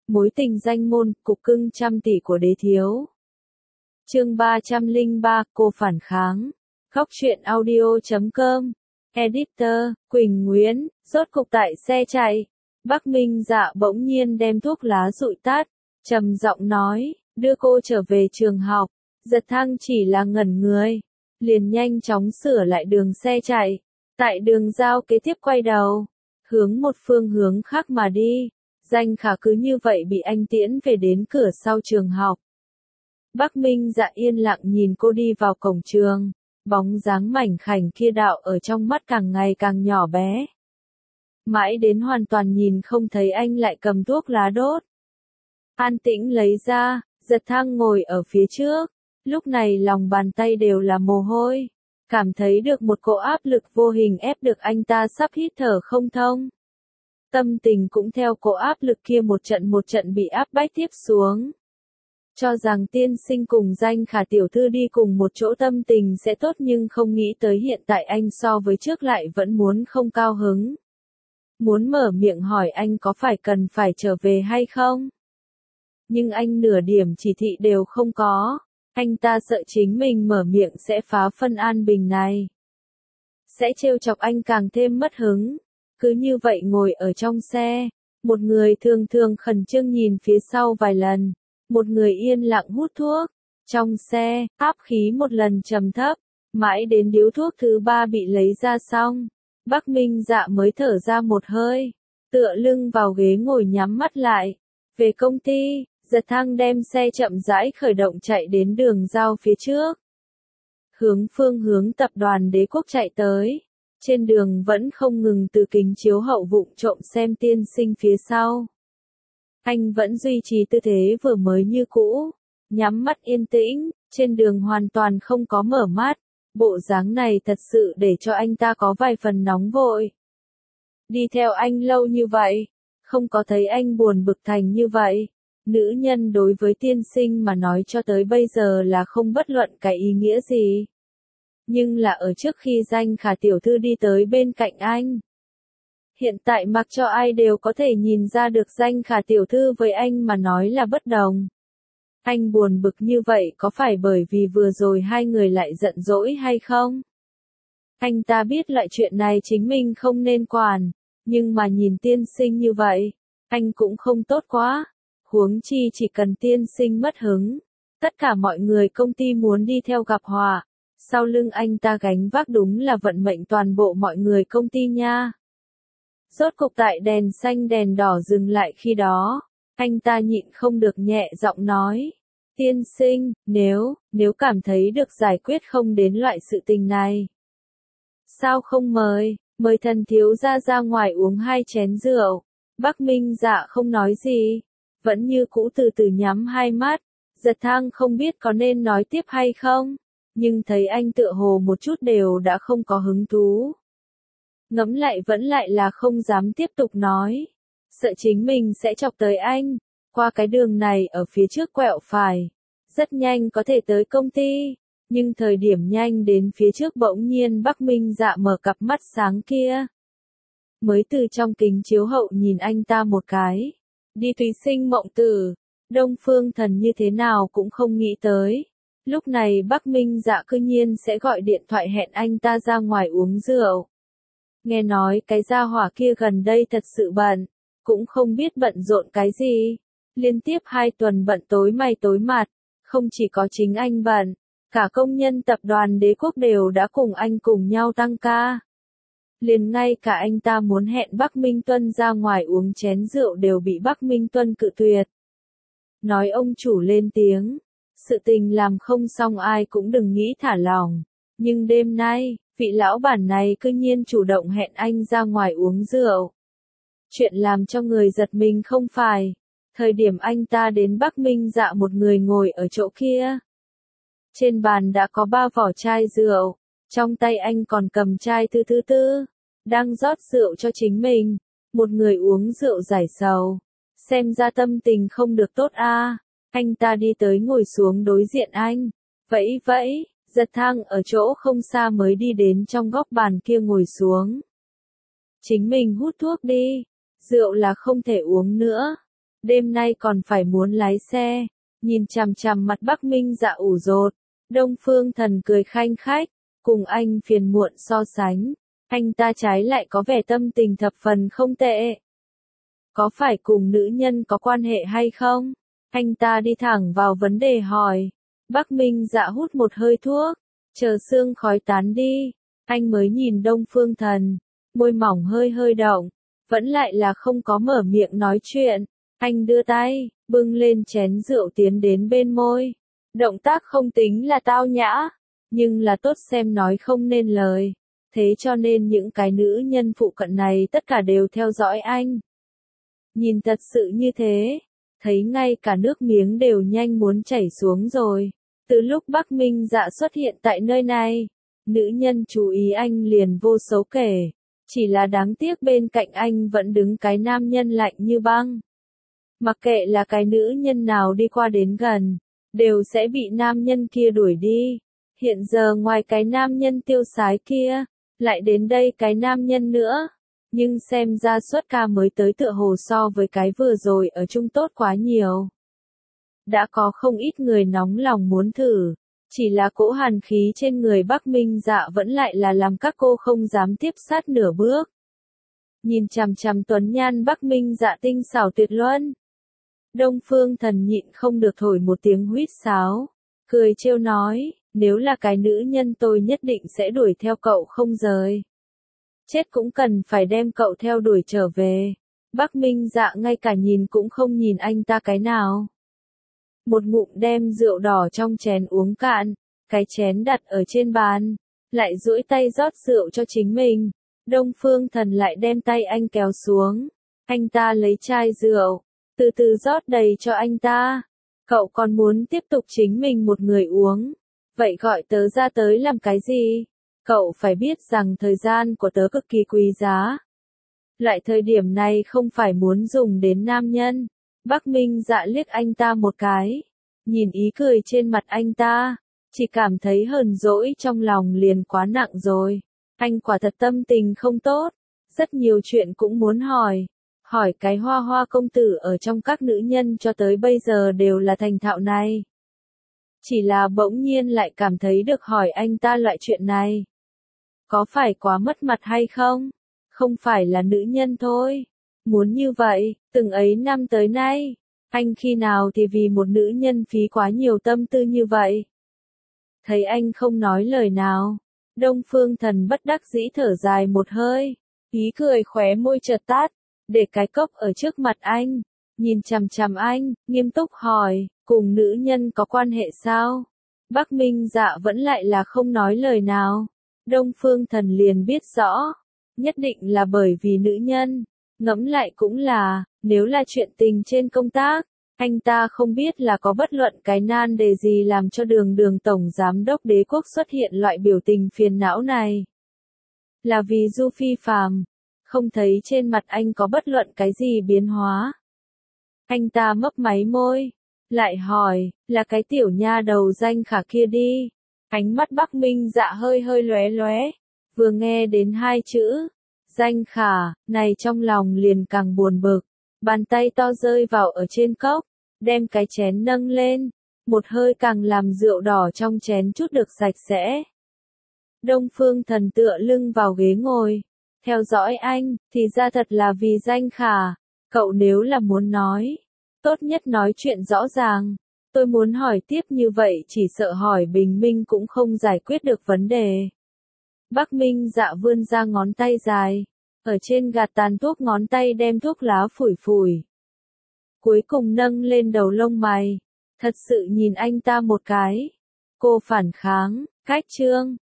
Mối tình danh môn, cục cưng trăm tỷ của đế thiếu. Chương 303, cô phản kháng. Góc truyện audio.com. Editor, Quỳnh Nguyễn, rốt cục tại xe chạy. Bắc Minh Dạ bỗng nhiên đem thuốc lá dụi tắt, trầm giọng nói, đưa cô trở về trường học. Giật Thăng chỉ là ngẩn người, liền nhanh chóng sửa lại đường xe chạy. Tại đường giao kế tiếp quay đầu, hướng một phương hướng khác mà đi. Danh Khả cứ như vậy bị anh tiễn về đến cửa sau trường học. Bắc Minh Dạ yên lặng nhìn cô đi vào cổng trường, bóng dáng mảnh khảnh kia đạo ở trong mắt càng ngày càng nhỏ bé. Mãi đến hoàn toàn nhìn không thấy anh lại cầm thuốc lá đốt. An tĩnh lấy ra, Giật Thăng ngồi ở phía trước, lúc này lòng bàn tay đều là mồ hôi, cảm thấy được một cỗ áp lực vô hình ép được anh ta sắp hít thở không thông. Tâm tình cũng theo cỗ áp lực kia một trận bị áp bách tiếp xuống. Cho rằng tiên sinh cùng Danh Khả tiểu thư đi cùng một chỗ tâm tình sẽ tốt, nhưng không nghĩ tới hiện tại anh so với trước lại vẫn muốn không cao hứng. Muốn mở miệng hỏi anh có phải cần phải trở về hay không? Nhưng anh nửa điểm chỉ thị đều không có. Anh ta sợ chính mình mở miệng sẽ phá phân an bình này. Sẽ trêu chọc anh càng thêm mất hứng. Cứ như vậy ngồi ở trong xe, một người thường thường khẩn trương nhìn phía sau vài lần, một người yên lặng hút thuốc. Trong xe, áp khí một lần trầm thấp, mãi đến điếu thuốc thứ ba bị lấy ra xong, Bắc Minh Dạ mới thở ra một hơi, tựa lưng vào ghế ngồi nhắm mắt lại. Về công ty, Giật Thăng đem xe chậm rãi khởi động chạy đến đường giao phía trước. Phương hướng tập đoàn Đế Quốc chạy tới. Trên đường vẫn không ngừng từ kính chiếu hậu vụng trộm xem tiên sinh phía sau. Anh vẫn duy trì tư thế vừa mới như cũ, nhắm mắt yên tĩnh, trên đường hoàn toàn không có mở mắt. Bộ dáng này thật sự để cho anh ta có vài phần nóng vội. Đi theo anh lâu như vậy, không có thấy anh buồn bực thành như vậy. Nữ nhân đối với tiên sinh mà nói cho tới bây giờ là không bất luận cái ý nghĩa gì. Nhưng là ở trước khi Danh Khả tiểu thư đi tới bên cạnh anh. Hiện tại mặc cho ai đều có thể nhìn ra được Danh Khả tiểu thư với anh mà nói là bất đồng. Anh buồn bực như vậy có phải bởi vì vừa rồi hai người lại giận dỗi hay không? Anh ta biết loại chuyện này chính mình không nên quản, nhưng mà nhìn tiên sinh như vậy, anh cũng không tốt quá. Huống chi chỉ cần tiên sinh mất hứng, tất cả mọi người công ty muốn đi theo gặp họa. Sau lưng anh ta gánh vác đúng là vận mệnh toàn bộ mọi người công ty nha. Rốt cục tại đèn xanh đèn đỏ dừng lại khi đó, anh ta nhịn không được nhẹ giọng nói. Tiên sinh, nếu cảm thấy được giải quyết không đến loại sự tình này. Sao không mời thần thiếu gia ra ngoài uống 2 chén rượu. Bắc Minh Dạ không nói gì, vẫn như cũ từ từ nhắm hai mắt. Giật Thăng không biết có nên nói tiếp hay không. Nhưng thấy anh tựa hồ một chút đều đã không có hứng thú. Ngẫm lại vẫn lại là không dám tiếp tục nói. Sợ chính mình sẽ chọc tới anh. Qua cái đường này ở phía trước quẹo phải. Rất nhanh có thể tới công ty. Nhưng thời điểm nhanh đến phía trước bỗng nhiên Bắc Minh Dạ mở cặp mắt sáng kia. Mới từ trong kính chiếu hậu nhìn anh ta một cái. Đi tùy sinh mộng tử. Đông Phương Thần như thế nào cũng không nghĩ tới. Lúc này Bắc Minh Dạ cư nhiên sẽ gọi điện thoại hẹn anh ta ra ngoài uống rượu. Nghe nói cái gia hỏa kia gần đây thật sự bận, cũng không biết bận rộn cái gì. Liên tiếp 2 tuần bận tối mày tối mặt, không chỉ có chính anh bận, cả công nhân tập đoàn Đế Quốc đều đã cùng anh cùng nhau tăng ca. Liền ngay cả anh ta muốn hẹn Bắc Minh Tuân ra ngoài uống chén rượu đều bị Bắc Minh Tuân cự tuyệt. Nói ông chủ lên tiếng. Sự tình làm không xong ai cũng đừng nghĩ thả lỏng. Nhưng đêm nay, vị lão bản này cư nhiên chủ động hẹn anh ra ngoài uống rượu. Chuyện làm cho người giật mình không phải. Thời điểm anh ta đến Bắc Minh Dạ một người ngồi ở chỗ kia. Trên bàn đã có 3 vỏ chai rượu. Trong tay anh còn cầm chai thứ tư. Đang rót rượu cho chính mình. Một người uống rượu giải sầu. Xem ra tâm tình không được tốt a. Anh ta đi tới ngồi xuống đối diện anh. Vẫy, Giật Thăng ở chỗ không xa mới đi đến trong góc bàn kia ngồi xuống. Chính mình hút thuốc đi. Rượu là không thể uống nữa. đêm nay còn phải muốn lái xe. Nhìn chằm chằm mặt Bắc Minh Dạ ủ rột, Đông Phương Thần cười khanh khách, cùng anh phiền muộn so sánh, anh ta trái lại có vẻ tâm tình thập phần không tệ. Có phải cùng nữ nhân có quan hệ hay không? Anh ta đi thẳng vào vấn đề hỏi. Bắc Minh Dạ hút một hơi thuốc, chờ sương khói tán đi, anh mới nhìn Đông Phương Thần, môi mỏng hơi hơi động, vẫn lại là không có mở miệng nói chuyện. Anh đưa tay, bưng lên chén rượu tiến đến bên môi. Động tác không tính là tao nhã, nhưng là tốt xem nói không nên lời. Thế cho nên những cái nữ nhân phụ cận này tất cả đều theo dõi anh. Nhìn thật sự như thế, thấy ngay cả nước miếng đều nhanh muốn chảy xuống rồi. Từ lúc Bắc Minh Dạ xuất hiện tại nơi này, nữ nhân chú ý anh liền vô số kể. Chỉ là đáng tiếc bên cạnh anh vẫn đứng cái nam nhân lạnh như băng. Mặc kệ là cái nữ nhân nào đi qua đến gần, đều sẽ bị nam nhân kia đuổi đi. Hiện giờ ngoài cái nam nhân tiêu sái kia, lại đến đây cái nam nhân nữa. Nhưng xem ra xuất ca mới tới tựa hồ so với cái vừa rồi ở chung tốt quá nhiều. Đã có không ít người nóng lòng muốn thử, chỉ là cỗ hàn khí trên người Bắc Minh Dạ vẫn lại là làm các cô không dám tiếp sát nửa bước. Nhìn chằm chằm tuấn nhan Bắc Minh Dạ tinh xảo tuyệt luân. Đông Phương Thần nhịn không được thổi một tiếng huýt sáo, cười trêu nói, nếu là cái nữ nhân tôi nhất định sẽ đuổi theo cậu không rời. Chết cũng cần phải đem cậu theo đuổi trở về. Bắc Minh Dạ ngay cả nhìn cũng không nhìn anh ta cái nào. Một ngụm đem rượu đỏ trong chén uống cạn, cái chén đặt ở trên bàn, lại duỗi tay rót rượu cho chính mình. Đông Phương Thần lại đem tay anh kéo xuống, anh ta lấy chai rượu, từ từ rót đầy cho anh ta. Cậu còn muốn tiếp tục chính mình một người uống, vậy gọi tớ ra tới làm cái gì? Cậu phải biết rằng thời gian của tớ cực kỳ quý giá. Lại thời điểm này không phải muốn dùng đến nam nhân. Bắc Minh Dạ liếc anh ta một cái, nhìn ý cười trên mặt anh ta, chỉ cảm thấy hờn dỗi trong lòng liền quá nặng rồi. Anh quả thật tâm tình không tốt, rất nhiều chuyện cũng muốn hỏi cái Hoa Hoa công tử ở trong các nữ nhân cho tới bây giờ đều là thành thạo này. Chỉ là bỗng nhiên lại cảm thấy được hỏi anh ta loại chuyện này. Có phải quá mất mặt hay không? Không phải là nữ nhân thôi. Muốn như vậy, từng ấy năm tới nay, anh khi nào thì vì một nữ nhân phí quá nhiều tâm tư như vậy? Thấy anh không nói lời nào, Đông Phương Thần bất đắc dĩ thở dài một hơi, ý cười khóe môi chợt tắt, để cái cốc ở trước mặt anh, nhìn chằm chằm anh, nghiêm túc hỏi, cùng nữ nhân có quan hệ sao? Bắc Minh Dạ vẫn lại là không nói lời nào. Đông Phương Thần liền biết rõ, nhất định là bởi vì nữ nhân. Ngẫm lại cũng là, nếu là chuyện tình trên công tác, anh ta không biết là có bất luận cái nan đề gì làm cho Đường tổng giám đốc đế quốc xuất hiện loại biểu tình phiền não này. Là vì Du Phi Phàm, không thấy trên mặt anh có bất luận cái gì biến hóa. Anh ta mấp máy môi, lại hỏi, là cái tiểu nha đầu danh khả kia đi. Ánh mắt Bắc Minh Dạ hơi hơi lóe lóe, vừa nghe đến hai chữ danh khả, này trong lòng liền càng buồn bực. Bàn tay to rơi vào ở trên cốc, đem cái chén nâng lên, một hơi càng làm rượu đỏ trong chén chút được sạch sẽ. Đông Phương Thần tựa lưng vào ghế ngồi, theo dõi anh, thì ra thật là vì danh khả. Cậu nếu là muốn nói, tốt nhất nói chuyện rõ ràng. Tôi muốn hỏi tiếp như vậy chỉ sợ hỏi bình minh cũng không giải quyết được vấn đề. Bắc Minh Dạ vươn ra ngón tay dài, ở trên gạt tàn thuốc ngón tay đem thuốc lá phủi phủi. Cuối cùng nâng lên đầu lông mày, thật sự nhìn anh ta một cái. Cô phản kháng, cách chương.